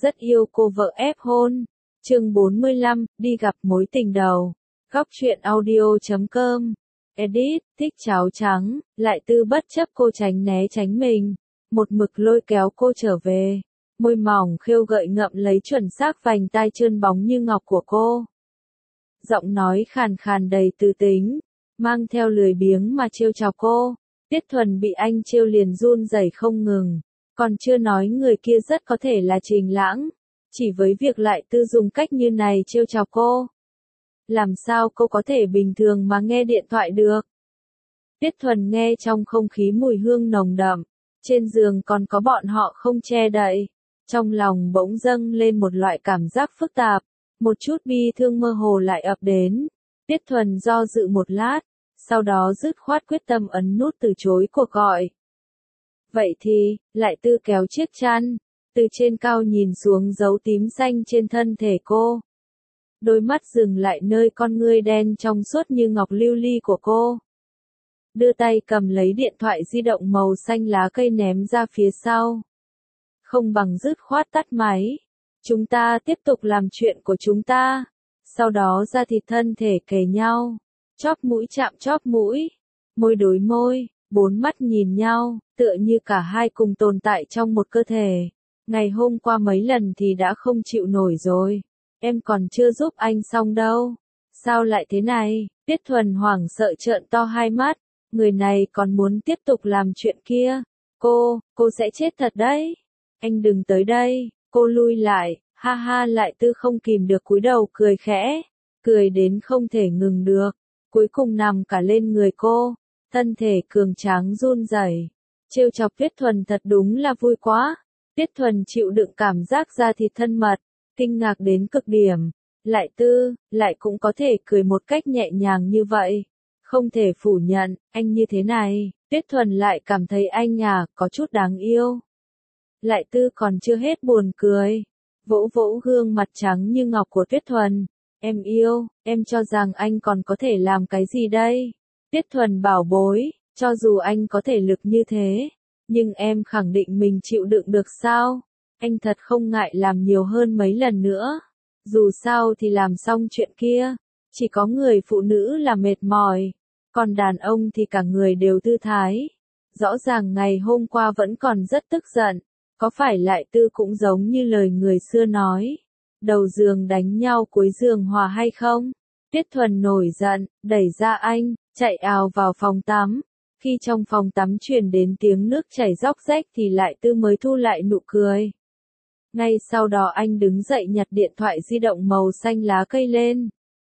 rất yêu cô vợ ép hôn. Chương 45, đi gặp mối tình đầu. Góc truyện audio.com. Edit, thích cháo trắng, Lại Tư bất chấp cô tránh né tránh mình. Một mực lôi kéo cô trở về. Môi mỏng khêu gợi ngậm lấy chuẩn xác vành tai trơn bóng như ngọc của cô. Giọng nói khàn khàn đầy tư tính, mang theo lười biếng mà trêu chọc cô. Tiết Thuần bị anh trêu liền run rẩy không ngừng. Còn chưa nói người kia rất có thể là Trình Lãng. Chỉ với việc Lại Tư dùng cách như này trêu chọc cô. Làm sao cô có thể bình thường mà nghe điện thoại được? Tiết Thuần nghe trong không khí mùi hương nồng đậm. Trên giường còn có bọn họ không che đậy. Trong lòng bỗng dâng lên một loại cảm giác phức tạp. Một chút bi thương mơ hồ lại ập đến. Tiết Thuần do dự một lát. Sau đó dứt khoát quyết tâm ấn nút từ chối cuộc gọi. Vậy thì, Lại Tư kéo chiếc chăn, từ trên cao nhìn xuống dấu tím xanh trên thân thể cô. Đôi mắt dừng lại nơi con ngươi đen trong suốt như ngọc lưu ly của cô. Đưa tay cầm lấy điện thoại di động màu xanh lá cây ném ra phía sau. Không bằng dứt khoát tắt máy. Chúng ta tiếp tục làm chuyện của chúng ta. Sau đó da thịt thân thể kề nhau. Chóp mũi chạm chóp mũi. Môi đối môi, bốn mắt nhìn nhau, tựa như cả hai cùng tồn tại trong một cơ thể. Ngày hôm qua mấy lần thì đã không chịu nổi rồi. Em còn chưa giúp anh xong đâu. Sao lại thế này? Tiết Thuần hoảng sợ trợn to hai mắt. Người này còn muốn tiếp tục làm chuyện kia. Cô sẽ chết thật đấy. Anh đừng tới đây. Cô lui lại, ha ha. Lại Tư không kìm được cúi đầu cười khẽ. Cười đến không thể ngừng được. Cuối cùng nằm cả lên người cô. Thân thể cường tráng run rẩy. Trêu chọc Tiết Thuần thật đúng là vui quá. Tiết Thuần chịu đựng cảm giác da thịt thân mật, kinh ngạc đến cực điểm. Lại Tư, lại cũng có thể cười một cách nhẹ nhàng như vậy. Không thể phủ nhận, anh như thế này, Tiết Thuần lại cảm thấy anh có chút đáng yêu. Lại Tư còn chưa hết buồn cười. Vỗ vỗ gương mặt trắng như ngọc của Tiết Thuần. Em yêu, em cho rằng anh còn có thể làm cái gì đây? Tiết Thuần bảo bối, cho dù anh có thể lực như thế, nhưng em khẳng định mình chịu đựng được sao? Anh thật không ngại làm nhiều hơn mấy lần nữa. Dù sao thì làm xong chuyện kia, chỉ có người phụ nữ là mệt mỏi, còn đàn ông thì cả người đều thư thái. Rõ ràng ngày hôm qua vẫn còn rất tức giận, có phải Lại Tư cũng giống như lời người xưa nói, đầu giường đánh nhau cuối giường hòa hay không? Tiết Thuần nổi giận, đẩy ra anh, chạy ào vào phòng tắm. Khi trong phòng tắm truyền đến tiếng nước chảy róc rách thì Lại Tư mới thu lại nụ cười. Ngay sau đó anh đứng dậy nhặt điện thoại di động màu xanh lá cây lên.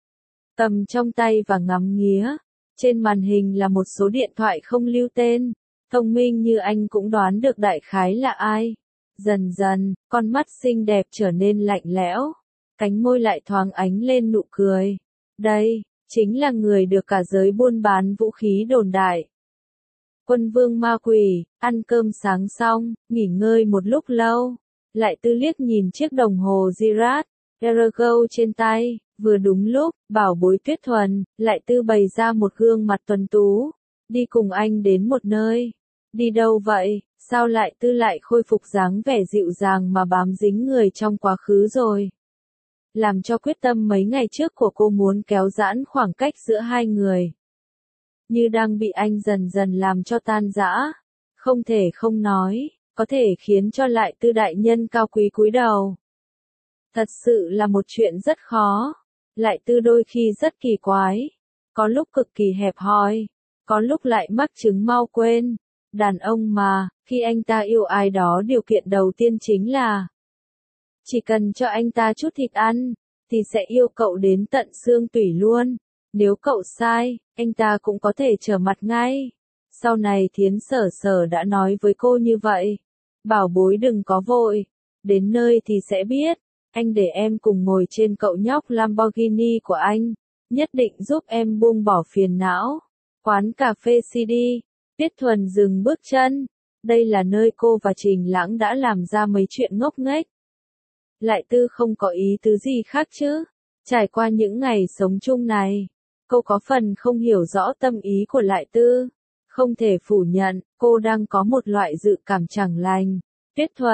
Cầm trong tay và ngắm nghía. Trên màn hình là một số điện thoại không lưu tên. Thông minh như anh cũng đoán được đại khái là ai. Dần dần, con mắt xinh đẹp trở nên lạnh lẽo. Cánh môi lại thoáng ánh lên nụ cười. Đây, chính là người được cả giới buôn bán vũ khí đồn đại. Quân vương ma quỷ, ăn cơm sáng xong, nghỉ ngơi một lúc lâu. Lại Tư liếc nhìn chiếc đồng hồ Girard, Ergo trên tay, vừa đúng lúc, bảo bối Tiết Thuần, Lại Tư bày ra một gương mặt tuấn tú. Đi cùng anh đến một nơi. Đi đâu vậy? Sao Lại Tư lại khôi phục dáng vẻ dịu dàng mà bám dính người trong quá khứ rồi? Làm cho quyết tâm mấy ngày trước của cô muốn kéo giãn khoảng cách giữa hai người. Như đang bị anh dần dần làm cho tan rã. Không thể không nói, có thể khiến cho Lại Tư đại nhân cao quý cúi đầu. Thật sự là một chuyện rất khó. Lại Tư đôi khi rất kỳ quái. Có lúc cực kỳ hẹp hòi. Có lúc lại mắc chứng mau quên. Đàn ông mà, khi anh ta yêu ai đó điều kiện đầu tiên chính là chỉ cần cho anh ta chút thịt ăn, thì sẽ yêu cậu đến tận xương tủy luôn. Nếu cậu sai, anh ta cũng có thể trở mặt ngay. Sau này Thiến Sở Sở đã nói với cô như vậy. Bảo bối đừng có vội. Đến nơi thì sẽ biết. Anh để em cùng ngồi trên cậu nhóc Lamborghini của anh. Nhất định giúp em buông bỏ phiền não. Quán cà phê CD. Tiết Thuần dừng bước chân. Đây là nơi cô và Trình Lãng đã làm ra mấy chuyện ngốc nghếch. Lại Tư không có ý tứ gì khác chứ. Trải qua những ngày sống chung này, cô có phần không hiểu rõ tâm ý của Lại Tư. Không thể phủ nhận, cô đang có một loại dự cảm chẳng lành. Tiết Thuần,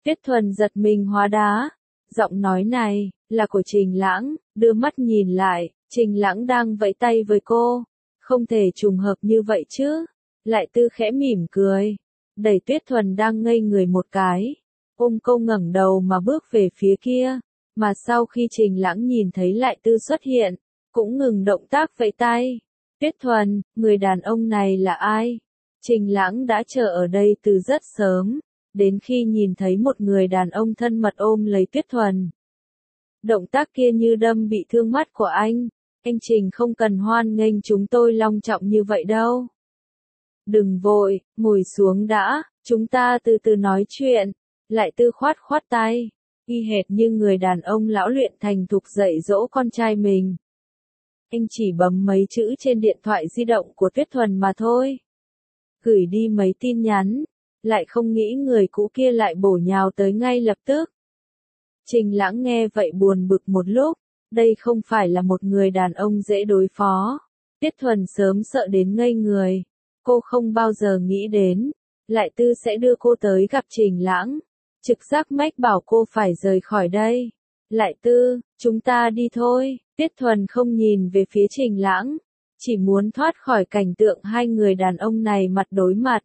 Tuyết Thuần giật mình hóa đá. Giọng nói này, là của Trình Lãng, đưa mắt nhìn lại, Trình Lãng đang vẫy tay với cô. Không thể trùng hợp như vậy chứ. Lại Tư khẽ mỉm cười. Đẩy Tuyết Thuần đang ngây người một cái. Ôm cô ngẩng đầu mà bước về phía kia. Mà sau khi Trình Lãng nhìn thấy Lại Tư xuất hiện, cũng ngừng động tác vẫy tay. Tuyết Thuần, người đàn ông này là ai? Trình Lãng đã chờ ở đây từ rất sớm, đến khi nhìn thấy một người đàn ông thân mật ôm lấy Tuyết Thuần. Động tác kia như đâm bị thương mắt của anh Trình không cần hoan nghênh chúng tôi long trọng như vậy đâu. Đừng vội, ngồi xuống đã, chúng ta từ từ nói chuyện. Lại Tư khoát khoát tay, y hệt như người đàn ông lão luyện thành thục dạy dỗ con trai mình. Anh chỉ bấm mấy chữ trên điện thoại di động của Tuyết Thuần mà thôi. Gửi đi mấy tin nhắn, lại không nghĩ người cũ kia lại bổ nhào tới ngay lập tức. Trình Lãng nghe vậy buồn bực một lúc, đây không phải là một người đàn ông dễ đối phó. Tuyết Thuần sớm sợ đến ngây người, cô không bao giờ nghĩ đến, Lại Tư sẽ đưa cô tới gặp Trình Lãng. Trực giác mách bảo cô phải rời khỏi đây. Lại Tư, chúng ta đi thôi. Tuyết Thuần không nhìn về phía Trình Lãng, chỉ muốn thoát khỏi cảnh tượng hai người đàn ông này mặt đối mặt.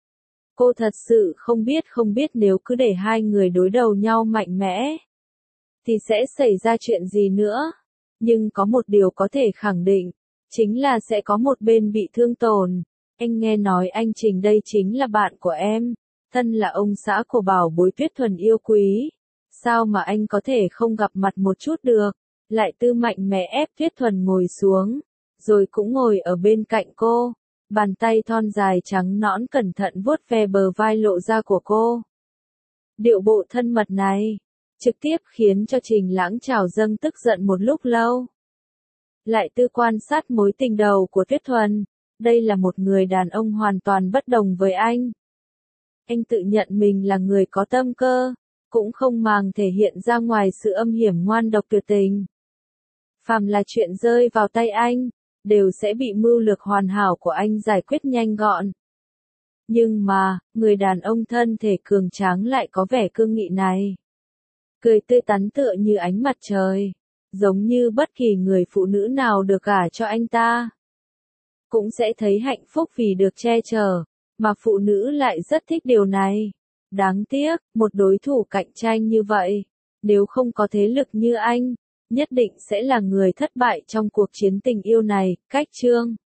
Cô thật sự không biết nếu cứ để hai người đối đầu nhau mạnh mẽ, thì sẽ xảy ra chuyện gì nữa. Nhưng có một điều có thể khẳng định, chính là sẽ có một bên bị thương tổn. Anh nghe nói anh Trình đây chính là bạn của em, thân là ông xã của bảo bối Tuyết Thuần yêu quý. Sao mà anh có thể không gặp mặt một chút được? Lại Tư mạnh mẽ ép Tuyết Thuần ngồi xuống, rồi cũng ngồi ở bên cạnh cô. Bàn tay thon dài trắng nõn cẩn thận vuốt ve bờ vai lộ ra của cô. Điệu bộ thân mật này, trực tiếp khiến cho Trình Lãng trào dâng tức giận một lúc lâu. Lại Tư quan sát mối tình đầu của Tuyết Thuần. Đây là một người đàn ông hoàn toàn bất đồng với anh. Anh tự nhận mình là người có tâm cơ, cũng không màng thể hiện ra ngoài sự âm hiểm ngoan độc tuyệt tình. Phàm là chuyện rơi vào tay anh, đều sẽ bị mưu lược hoàn hảo của anh giải quyết nhanh gọn. Nhưng mà, người đàn ông thân thể cường tráng lại có vẻ cương nghị này. Cười tươi tắn tựa như ánh mặt trời, giống như bất kỳ người phụ nữ nào được gả cho anh ta cũng sẽ thấy hạnh phúc vì được che chở, mà phụ nữ lại rất thích điều này. Đáng tiếc, một đối thủ cạnh tranh như vậy, nếu không có thế lực như anh, nhất định sẽ là người thất bại trong cuộc chiến tình yêu này. Cách chương